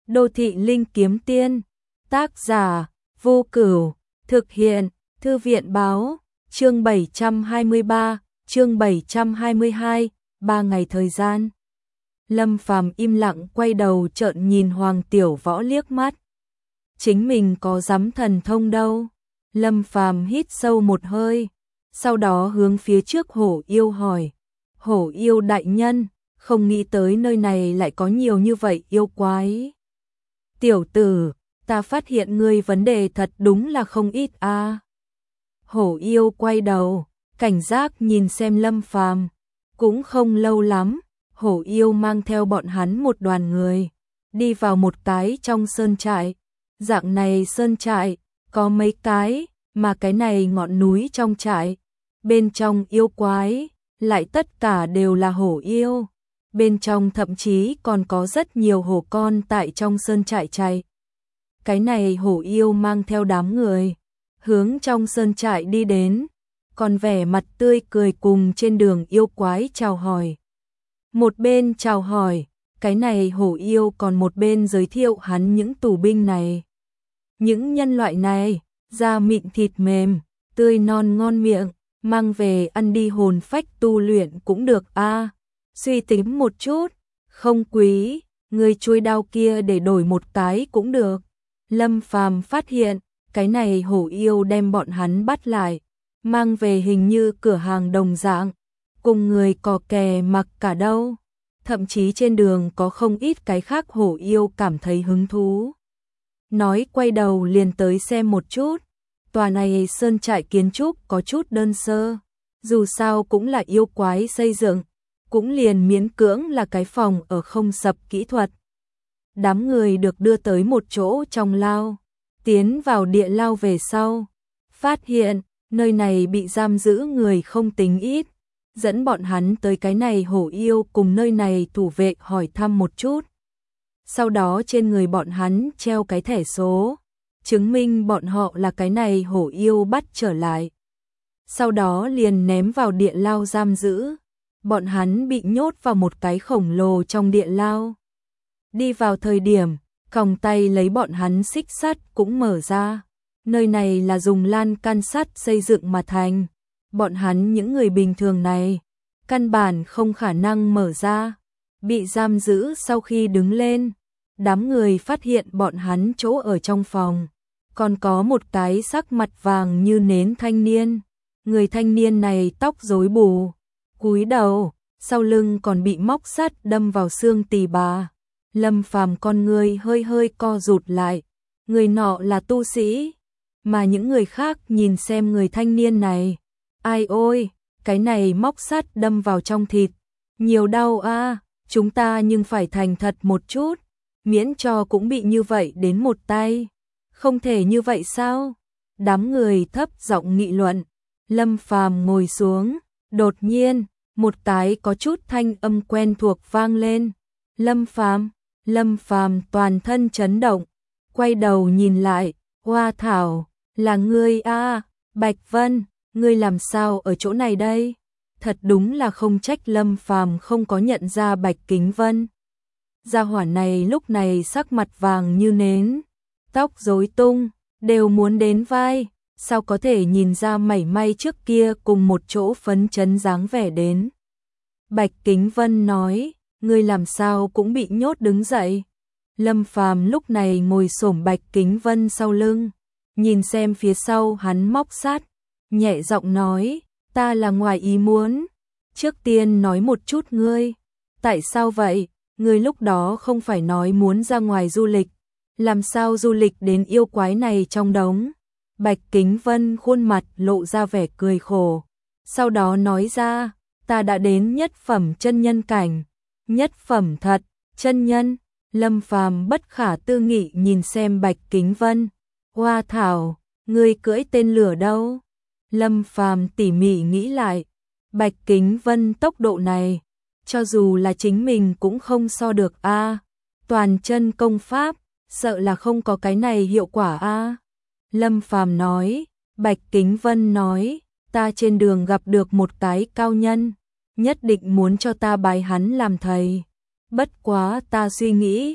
Đô thị linh kiếm tiên, tác giả, Vô Cửu, thực hiện, Thư viện báo, chương 723, chương 722, 3 ngày thời gian. Lâm Phàm im lặng quay đầu trợn nhìn Hoàng Tiểu Võ liếc mắt. Chính mình có dám thần thông đâu. Lâm Phàm hít sâu một hơi, sau đó hướng phía trước Hổ Yêu hỏi. Hổ Yêu đại nhân, không nghĩ tới nơi này lại có nhiều như vậy yêu quái. Tiểu tử, ta phát hiện ngươi vấn đề thật đúng là không ít a. Hổ Yêu quay đầu, cảnh giác nhìn xem Lâm Phàm. Cũng không lâu lắm, Hổ Yêu mang theo bọn hắn một đoàn người, đi vào một cái trong sơn trại. Dạng này sơn trại, có mấy cái, mà cái này ngọn núi trong trại. Bên trong yêu quái, lại tất cả đều là hổ yêu. Bên trong thậm chí còn có rất nhiều hổ con tại trong sơn trại chạy. Cái này hổ yêu mang theo đám người, hướng trong sơn trại đi đến, còn vẻ mặt tươi cười cùng trên đường yêu quái chào hỏi. Một bên chào hỏi, cái này hổ yêu còn một bên giới thiệu hắn những tù binh này. Những nhân loại này, da mịn thịt mềm, tươi non ngon miệng, mang về ăn đi hồn phách tu luyện cũng được a. Suy tính một chút, không quý, người chuôi đao kia để đổi một cái cũng được. Lâm Phàm phát hiện, cái này hổ yêu đem bọn hắn bắt lại, mang về hình như cửa hàng đồng dạng, cùng người cò kè mặc cả đâu. Thậm chí trên đường có không ít cái khác hổ yêu cảm thấy hứng thú. Nói quay đầu liền tới xem một chút, tòa này sơn trại kiến trúc có chút đơn sơ, dù sao cũng là yêu quái xây dựng, cũng liền miễn cưỡng là cái phòng ở không sập kỹ thuật. Đám người được đưa tới một chỗ trong lao, tiến vào địa lao về sau, phát hiện nơi này bị giam giữ người không tính ít, dẫn bọn hắn tới cái này hổ yêu cùng nơi này thủ vệ hỏi thăm một chút. Sau đó trên người bọn hắn treo cái thẻ số, chứng minh bọn họ là cái này hổ yêu bắt trở lại. Sau đó liền ném vào địa lao giam giữ. Bọn hắn bị nhốt vào một cái khổng lồ trong địa lao. Đi vào thời điểm, còng tay lấy bọn hắn xích sắt cũng mở ra. Nơi này là dùng lan can sắt xây dựng mà thành. Bọn hắn những người bình thường này, căn bản không khả năng mở ra. Bị giam giữ sau khi đứng lên, đám người phát hiện bọn hắn chỗ ở trong phòng. Còn có một cái sắc mặt vàng như nến thanh niên. Người thanh niên này tóc rối bù, cúi đầu, sau lưng còn bị móc sắt đâm vào xương tỳ bà. Lâm Phàm con người hơi hơi co rụt lại, người nọ là tu sĩ, mà những người khác nhìn xem người thanh niên này. Ai ôi, cái này móc sắt đâm vào trong thịt, nhiều đau a, chúng ta nhưng phải thành thật một chút, miễn cho cũng bị như vậy đến một tay. Không thể như vậy sao? Đám người thấp giọng nghị luận. Lâm Phàm ngồi xuống, đột nhiên, một cái có chút thanh âm quen thuộc vang lên. Lâm Phàm toàn thân chấn động, quay đầu nhìn lại, Hoa Thảo, là ngươi a, Bạch Vân, ngươi làm sao ở chỗ này đây? Thật đúng là không trách Lâm Phàm không có nhận ra Bạch Kính Vân. Gia hỏa này lúc này sắc mặt vàng như nến, tóc rối tung, đều muốn đến vai. Sao có thể nhìn ra mảy may trước kia cùng một chỗ phấn chấn dáng vẻ đến. Bạch Kính Vân nói, ngươi làm sao cũng bị nhốt đứng dậy. Lâm Phàm lúc này ngồi xổm Bạch Kính Vân sau lưng, nhìn xem phía sau hắn móc sắt, nhẹ giọng nói, ta là ngoài ý muốn. Trước tiên nói một chút ngươi, tại sao vậy, ngươi lúc đó không phải nói muốn ra ngoài du lịch, làm sao du lịch đến yêu quái này trong đống. Bạch Kính Vân khuôn mặt lộ ra vẻ cười khổ, sau đó nói ra, ta đã đến nhất phẩm chân nhân cảnh. Nhất phẩm thật, chân nhân. Lâm Phàm bất khả tư nghị nhìn xem Bạch Kính Vân. Hoa Thảo, ngươi cưỡi tên lửa đâu? Lâm Phàm tỉ mỉ nghĩ lại, Bạch Kính Vân tốc độ này, cho dù là chính mình cũng không so được a. Toàn chân công pháp, sợ là không có cái này hiệu quả a. Lâm Phàm nói, Bạch Kính Vân nói, ta trên đường gặp được một cái cao nhân, nhất định muốn cho ta bái hắn làm thầy. Bất quá ta suy nghĩ,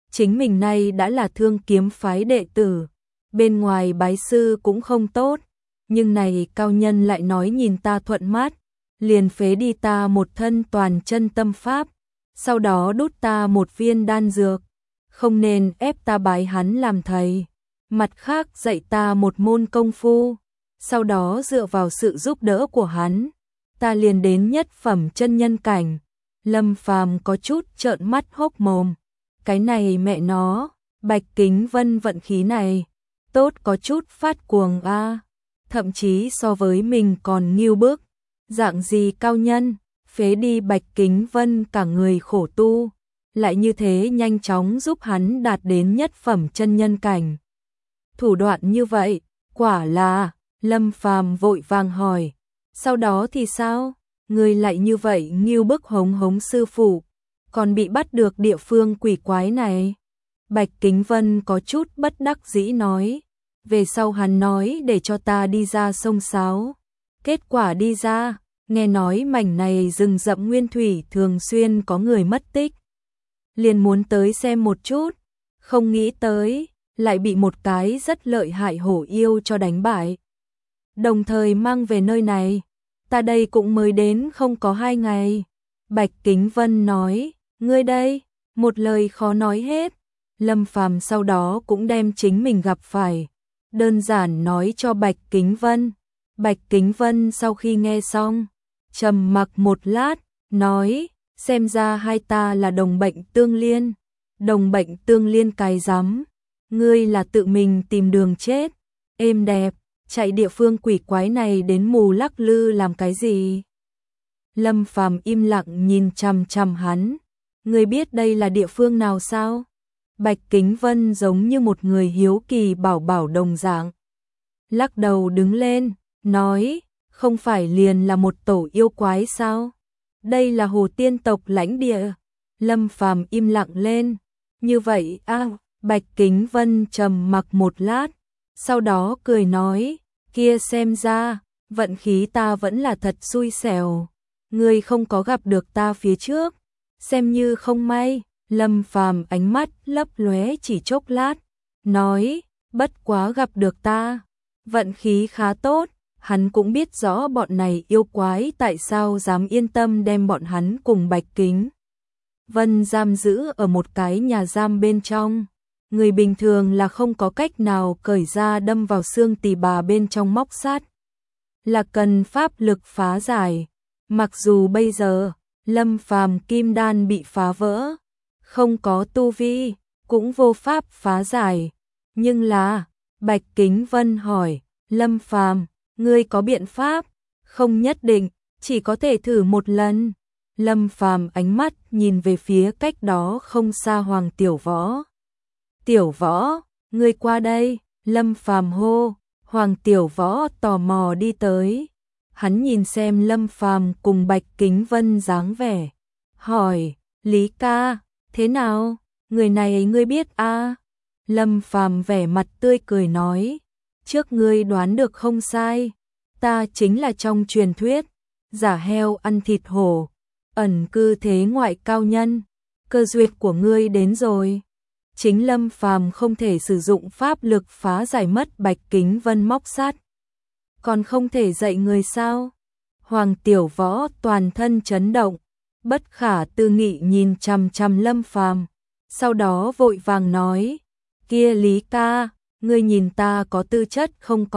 chính mình nay đã là Thương Kiếm phái đệ tử, bên ngoài bái sư cũng không tốt, nhưng này cao nhân lại nói nhìn ta thuận mắt, liền phế đi ta một thân toàn chân tâm pháp, sau đó đút ta một viên đan dược, không nên ép ta bái hắn làm thầy, mặt khác dạy ta một môn công phu, sau đó dựa vào sự giúp đỡ của hắn, ta liền đến nhất phẩm chân nhân cảnh. Lâm Phàm có chút trợn mắt hốc mồm, cái này mẹ nó, Bạch Kính Vân vận khí này, tốt có chút phát cuồng a, thậm chí so với mình còn nghiêu bức, dạng gì cao nhân, phế đi Bạch Kính Vân cả người khổ tu, lại như thế nhanh chóng giúp hắn đạt đến nhất phẩm chân nhân cảnh. Thủ đoạn như vậy, quả là, Lâm Phàm vội vàng hỏi, sau đó thì sao? Người lại như vậy nghiêu bức hống hống sư phụ, còn bị bắt được địa phương quỷ quái này. Bạch Kính Vân có chút bất đắc dĩ nói, về sau hắn nói để cho ta đi ra sông Sáo. Kết quả đi ra, nghe nói mảnh này rừng rậm nguyên thủy thường xuyên có người mất tích. Liền muốn tới xem một chút, không nghĩ tới, lại bị một cái rất lợi hại hổ yêu cho đánh bại. Đồng thời mang về nơi này, ta đây cũng mới đến không có 2 ngày. Bạch Kính Vân nói, ngươi đây, một lời khó nói hết. Lâm Phàm sau đó cũng đem chính mình gặp phải, đơn giản nói cho Bạch Kính Vân. Bạch Kính Vân sau khi nghe xong, trầm mặc một lát, nói, xem ra hai ta là đồng bệnh tương liên. Đồng bệnh tương liên cái rắm, ngươi là tự mình tìm đường chết, êm đẹp, chạy địa phương quỷ quái này đến mù lắc lư làm cái gì? Lâm Phàm im lặng nhìn chằm chằm hắn, ngươi biết đây là địa phương nào sao? Bạch Kính Vân giống như một người hiếu kỳ bảo bảo đồng dạng. Lắc đầu đứng lên, nói, không phải liền là một tổ yêu quái sao? Đây là Hồ Tiên tộc lãnh địa. Lâm Phàm im lặng lên, như vậy Bạch Kính Vân trầm mặc một lát, sau đó cười nói, kia xem ra, vận khí ta vẫn là thật xui xẻo, ngươi không có gặp được ta phía trước, xem như không may. Lâm Phàm ánh mắt lấp lóe chỉ chốc lát, nói, bất quá gặp được ta, vận khí khá tốt, hắn cũng biết rõ bọn này yêu quái tại sao dám yên tâm đem bọn hắn cùng Bạch Kính Vân giam giữ ở một cái nhà giam bên trong. Người bình thường là không có cách nào cởi ra đâm vào xương tỳ bà bên trong móc sắt, là cần pháp lực phá giải. Mặc dù bây giờ Lâm Phàm kim đan bị phá vỡ, không có tu vi, cũng vô pháp phá giải, nhưng là, Bạch Kính Vân hỏi, Lâm Phàm, ngươi có biện pháp? Không nhất định, chỉ có thể thử một lần. Lâm Phàm ánh mắt nhìn về phía cách đó không xa Hoàng Tiểu Võ. Tiểu Võ, ngươi qua đây. Lâm Phàm hô. Hoàng Tiểu Võ tò mò đi tới. Hắn nhìn xem Lâm Phàm cùng Bạch Kính Vân dáng vẻ, hỏi, Lý ca, thế nào? Người này ngươi biết a? Lâm Phàm vẻ mặt tươi cười nói, trước ngươi đoán được không sai, ta chính là trong truyền thuyết giả heo ăn thịt hổ, ẩn cư thế ngoại cao nhân, cơ duyệt của ngươi đến rồi. Chính Lâm Phàm không thể sử dụng pháp lực phá giải mất Bạch Kính Vân móc sắt, còn không thể dạy người sao? Hoàng Tiểu Võ toàn thân chấn động, bất khả tư nghị nhìn chằm chằm Lâm Phàm, sau đó vội vàng nói, kia Lý ca, ngươi nhìn ta có tư chất không?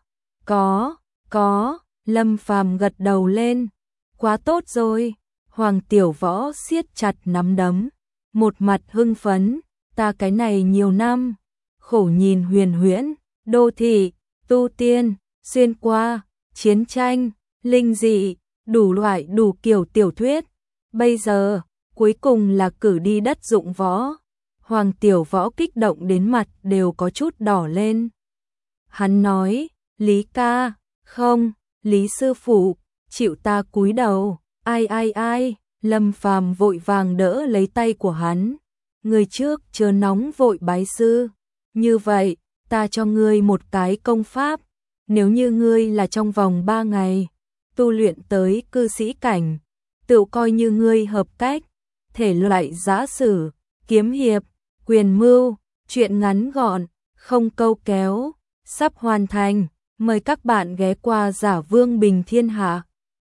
Có. Lâm Phàm gật đầu lên, quá tốt rồi. Hoàng Tiểu Võ siết chặt nắm đấm, một mặt hưng phấn, ta cái này nhiều năm, khổ nhìn huyền huyễn, đô thị, tu tiên, xuyên qua, chiến tranh, linh dị, đủ loại đủ kiểu tiểu thuyết, bây giờ, cuối cùng là cử đi đất dụng võ. Hoàng Tiểu Võ kích động đến mặt đều có chút đỏ lên. Hắn nói, Lý ca, không, Lý sư phụ, chịu ta cúi đầu, ai, Lâm Phàm vội vàng đỡ lấy tay của hắn. Người trước chớ nóng vội bái sư, như vậy, ta cho ngươi một cái công pháp, nếu như ngươi là trong vòng 3 ngày, tu luyện tới cư sĩ cảnh, tự coi như ngươi hợp cách, thể loại giã sử, kiếm hiệp, Quyền mưu, chuyện ngắn gọn, không câu kéo, sắp hoàn thành. Mời các bạn ghé qua Giả Vương Bình Thiên Hạ.